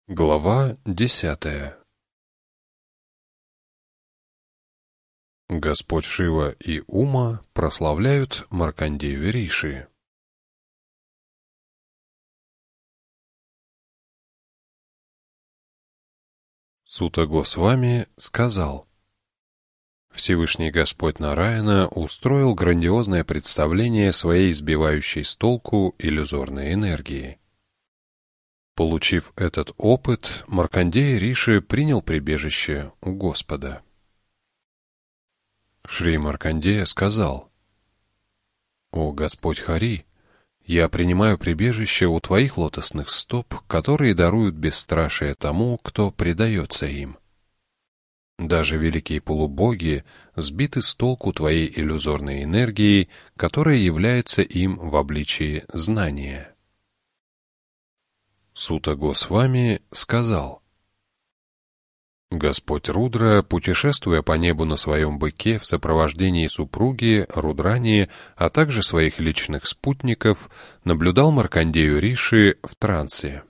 Глава 10. Господь Шива и Ума прославляют Маркандею Риши. Сута Госвами сказал: Всевышний Господь Нараяна устроил грандиозное представление своей сбивающей с толку иллюзорной энергии. Получив этот опыт, Маркандея Риши принял прибежище у Господа. Шри Маркандея сказал: «О Господь Хари, я принимаю прибежище у Твоих лотосных стоп, которые даруют бесстрашие тому, кто предается им. Даже великие полубоги сбиты с толку Твоей иллюзорной энергией, которая является им в обличии знания». Сута Госвами сказал: Господь Рудра, путешествуя по небу на своем быке в сопровождении супруги Рудрани, а также своих личных спутников, наблюдал Маркандею Риши в трансе.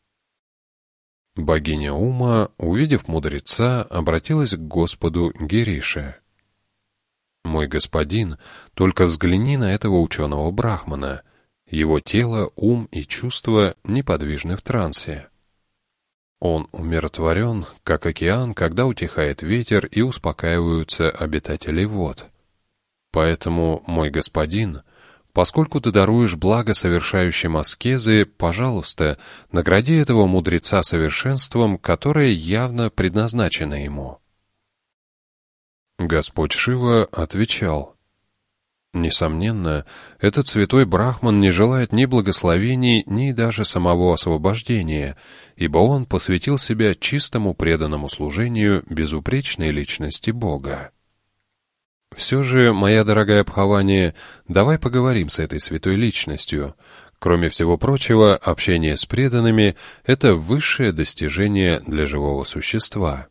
Богиня Ума, увидев мудреца, обратилась к Господу Гирише: «Мой господин, только взгляни на этого ученого брахмана. Его тело, ум и чувства неподвижны в трансе. Он умиротворен, как океан, когда утихает ветер и успокаиваются обитатели вод. Поэтому, мой господин, поскольку ты даруешь благо совершающим аскезы, пожалуйста, награди этого мудреца совершенством, которое явно предназначено ему». Господь Шива отвечал: «Несомненно, этот святой брахман не желает ни благословений, ни даже самого освобождения, ибо он посвятил себя чистому преданному служению безупречной личности Бога. Все же, моя дорогая Бхавани, давай поговорим с этой святой личностью. Кроме всего прочего, общение с преданными — это высшее достижение для живого существа».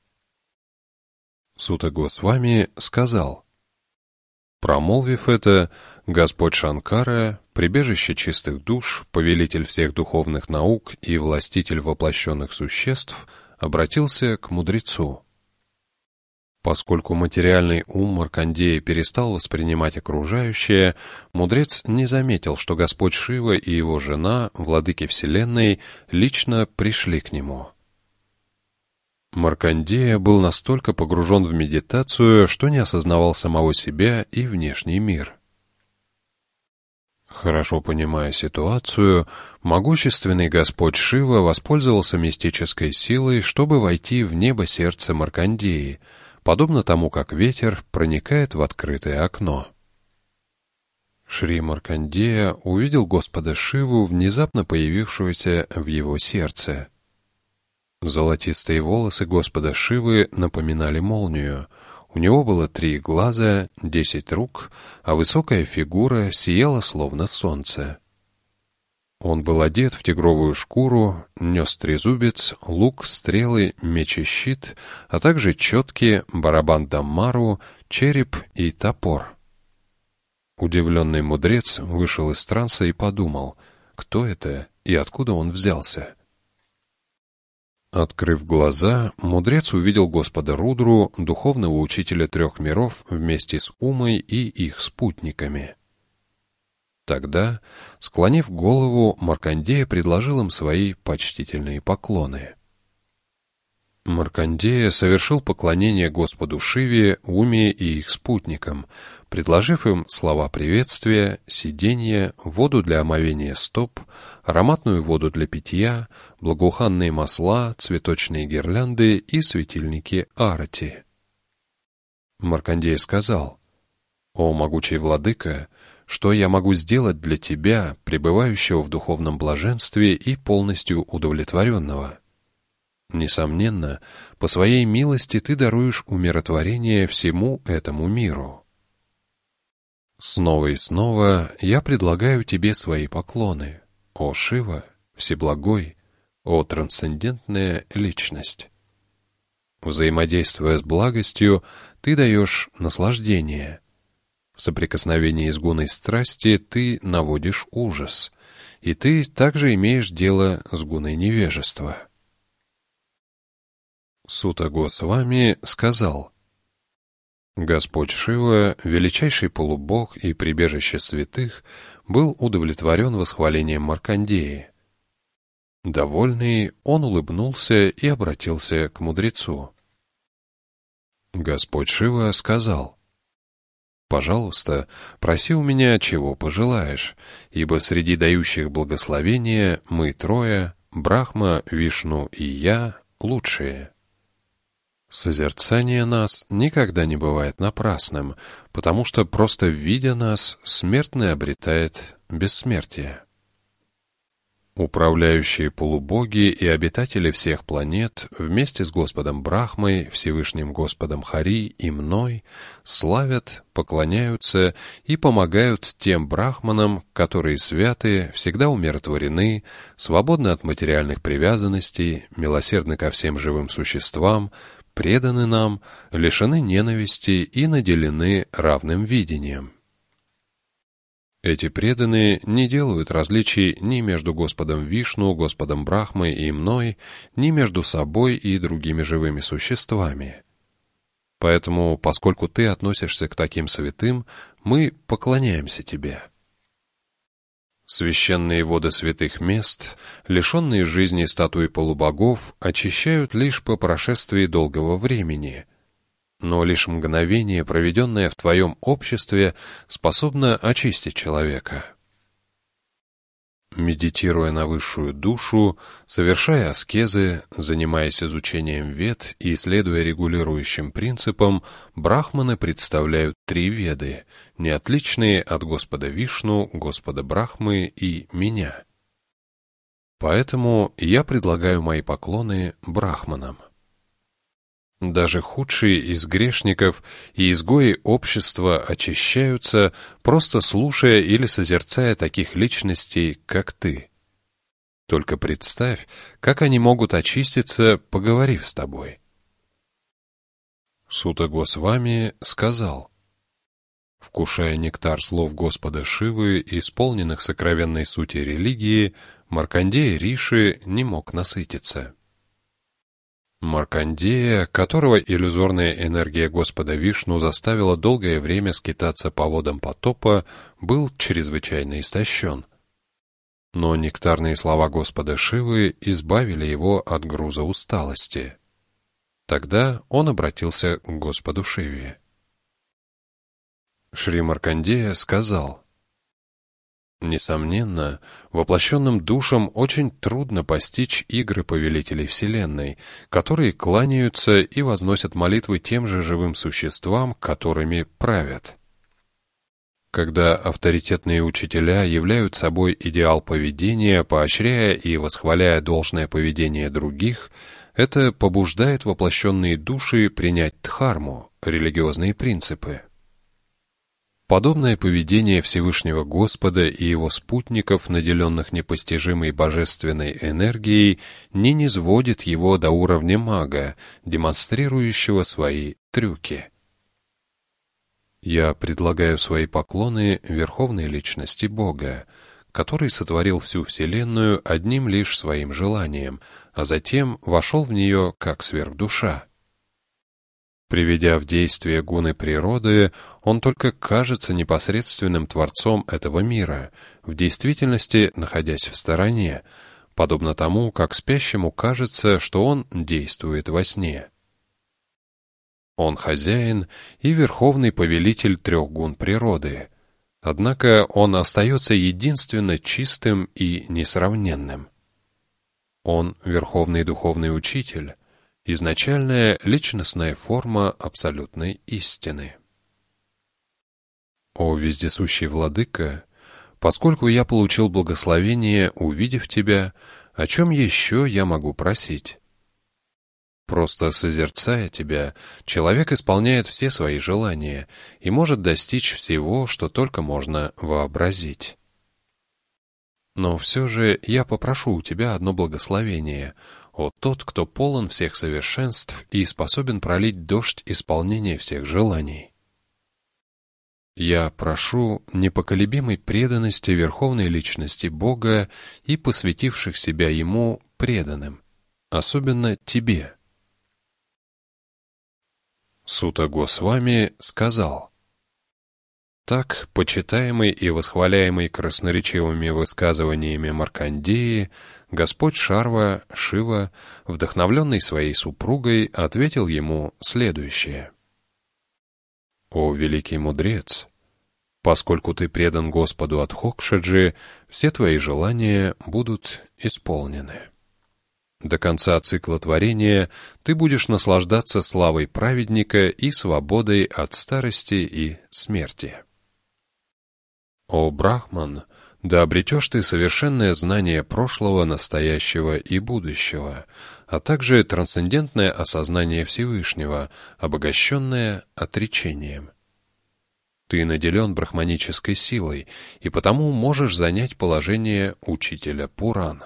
Сута Госвами сказал: Промолвив это, Господь Шанкара, прибежище чистых душ, повелитель всех духовных наук и властитель воплощенных существ, обратился к мудрецу. Поскольку материальный ум Маркандея перестал воспринимать окружающее, мудрец не заметил, что Господь Шива и его жена, владыки Вселенной, лично пришли к нему. Маркандея был настолько погружен в медитацию, что не осознавал самого себя и внешний мир. Хорошо понимая ситуацию, могущественный Господь Шива воспользовался мистической силой, чтобы войти в небо сердца Маркандеи, подобно тому, как ветер проникает в открытое окно. Шри Маркандея увидел Господа Шиву, внезапно появившегося в его сердце. Золотистые волосы Господа Шивы напоминали молнию. У него было 3 глаза, 10 рук, а высокая фигура сияла словно солнце. Он был одет в тигровую шкуру, нес трезубец, лук, стрелы, меч и щит, а также четки, барабан даммару, череп и топор. Удивленный мудрец вышел из транса и подумал, кто это и откуда он взялся. Открыв глаза, мудрец увидел Господа Рудру, духовного учителя 3 миров, вместе с Умой и их спутниками. Тогда, склонив голову, Маркандея предложил им свои почтительные поклоны. Маркандея совершил поклонение Господу Шиве, Уме и их спутникам, предложив им слова приветствия, сиденье, воду для омовения стоп, ароматную воду для питья, благоуханные масла, цветочные гирлянды и светильники арати. Маркандея сказал: «О могучий владыка, что я могу сделать для тебя, пребывающего в духовном блаженстве и полностью удовлетворенного? Несомненно, по своей милости ты даруешь умиротворение всему этому миру. Снова и снова я предлагаю тебе свои поклоны, о Шива, Всеблагой, о трансцендентная личность. Взаимодействуя с благостью, ты даешь наслаждение. В соприкосновении с гуной страсти ты наводишь ужас, и ты также имеешь дело с гуной невежества. Сута Госвами сказал: Господь Шива, величайший полубог и прибежище святых, был удовлетворен восхвалением Маркандеи. Довольный, он улыбнулся и обратился к мудрецу. Господь Шива сказал: «Пожалуйста, проси у меня, чего пожелаешь, ибо среди дающих благословения мы трое, Брахма, Вишну и я, лучшие». Созерцание нас никогда не бывает напрасным, потому что просто видя нас, смертный обретает бессмертие. Управляющие полубоги и обитатели всех планет вместе с Господом Брахмой, Всевышним Господом Хари и мной славят, поклоняются и помогают тем брахманам, которые святы, всегда умиротворены, свободны от материальных привязанностей, милосердны ко всем живым существам, преданы нам, лишены ненависти и наделены равным видением. Эти преданные не делают различий ни между Господом Вишну, Господом Брахмой и мной, ни между собой и другими живыми существами. Поэтому, поскольку ты относишься к таким святым, мы поклоняемся тебе. Священные воды святых мест, лишенные жизни статуи полубогов, очищают лишь по прошествии долгого времени. Но лишь мгновение, проведенное в твоем обществе, способно очистить человека. Медитируя на высшую душу, совершая аскезы, занимаясь изучением вед и следуя регулирующим принципам, брахманы представляют три веды, не отличные от Господа Вишну, Господа Брахмы и меня. Поэтому я предлагаю мои поклоны брахманам. Даже худшие из грешников и изгои общества очищаются, просто слушая или созерцая таких личностей, как ты. Только представь, как они могут очиститься, поговорив с тобой. Сута Госвами сказал: вкушая нектар слов Господа Шивы, исполненных сокровенной сути религии, Маркандея Риши не мог насытиться. Маркандея, которого иллюзорная энергия Господа Вишну заставила долгое время скитаться по водам потопа, был чрезвычайно истощен. Но нектарные слова Господа Шивы избавили его от груза усталости. Тогда он обратился к Господу Шиве. Шри Маркандея сказал: несомненно, воплощенным душам очень трудно постичь игры повелителей Вселенной, которые кланяются и возносят молитвы тем же живым существам, которыми правят. Когда авторитетные учителя являют собой идеал поведения, поощряя и восхваляя должное поведение других, это побуждает воплощенные души принять дхарму, религиозные принципы. Подобное поведение Всевышнего Господа и его спутников, наделенных непостижимой божественной энергией, не низводит его до уровня мага, демонстрирующего свои трюки. Я предлагаю свои поклоны Верховной Личности Бога, который сотворил всю Вселенную одним лишь своим желанием, а затем вошел в нее как сверхдуша. Приведя в действие гуны природы, он только кажется непосредственным творцом этого мира, в действительности находясь в стороне, подобно тому, как спящему кажется, что он действует во сне. Он хозяин и верховный повелитель трех гун природы, однако он остается единственно чистым и несравненным. Он верховный духовный учитель, изначальная личностная форма абсолютной истины. О вездесущий Владыка, поскольку я получил благословение, увидев тебя, о чем еще я могу просить? Просто созерцая тебя, человек исполняет все свои желания и может достичь всего, что только можно вообразить. Но все же я попрошу у тебя одно благословение, о тот, кто полон всех совершенств и способен пролить дождь исполнения всех желаний. Я прошу непоколебимой преданности Верховной Личности Бога и посвятивших себя Ему преданным, особенно тебе. Сута Госвами сказал: так, почитаемый и восхваляемый красноречивыми высказываниями Маркандеи, Господь Шарва, Шива, вдохновленный своей супругой, ответил ему следующее. «О великий мудрец! Поскольку ты предан Господу Адхокшаджи, все твои желания будут исполнены. До конца цикла творения ты будешь наслаждаться славой праведника и свободой от старости и смерти. О Брахман, да обретешь ты совершенное знание прошлого, настоящего и будущего, а также трансцендентное осознание Всевышнего, обогащенное отречением. Ты наделен брахманической силой, и потому можешь занять положение учителя Пуран.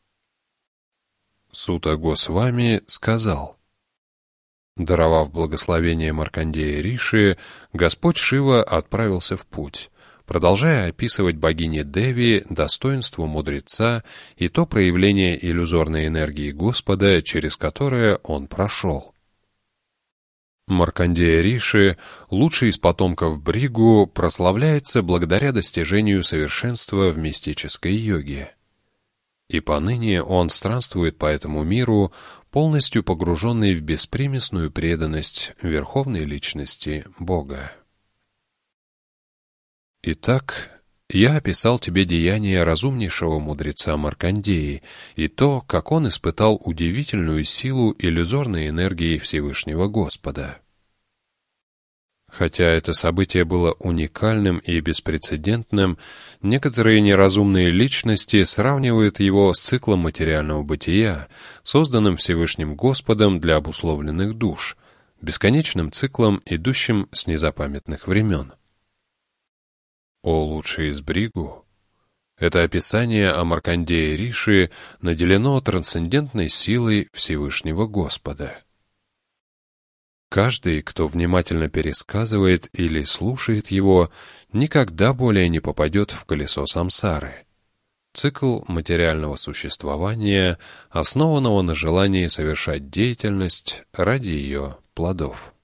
Сута Госвами сказал: даровав благословение Маркандея Риши, Господь Шива отправился в путь, продолжая описывать богине Деви достоинство мудреца и то проявление иллюзорной энергии Господа, через которое он прошел. Маркандея Риши, лучший из потомков Бригу, прославляется благодаря достижению совершенства в мистической йоге. И поныне он странствует по этому миру, полностью погруженный в беспримесную преданность Верховной Личности Бога. Итак, я описал тебе деяния разумнейшего мудреца Маркандеи и то, как он испытал удивительную силу иллюзорной энергии Всевышнего Господа. Хотя это событие было уникальным и беспрецедентным, некоторые неразумные личности сравнивают его с циклом материального бытия, созданным Всевышним Господом для обусловленных душ, бесконечным циклом, идущим с незапамятных времен. О лучший из Бригу! Это описание о Маркандее Риши наделено трансцендентной силой Всевышнего Господа. Каждый, кто внимательно пересказывает или слушает его, никогда более не попадет в колесо самсары. Цикл материального существования, основанного на желании совершать деятельность ради ее плодов.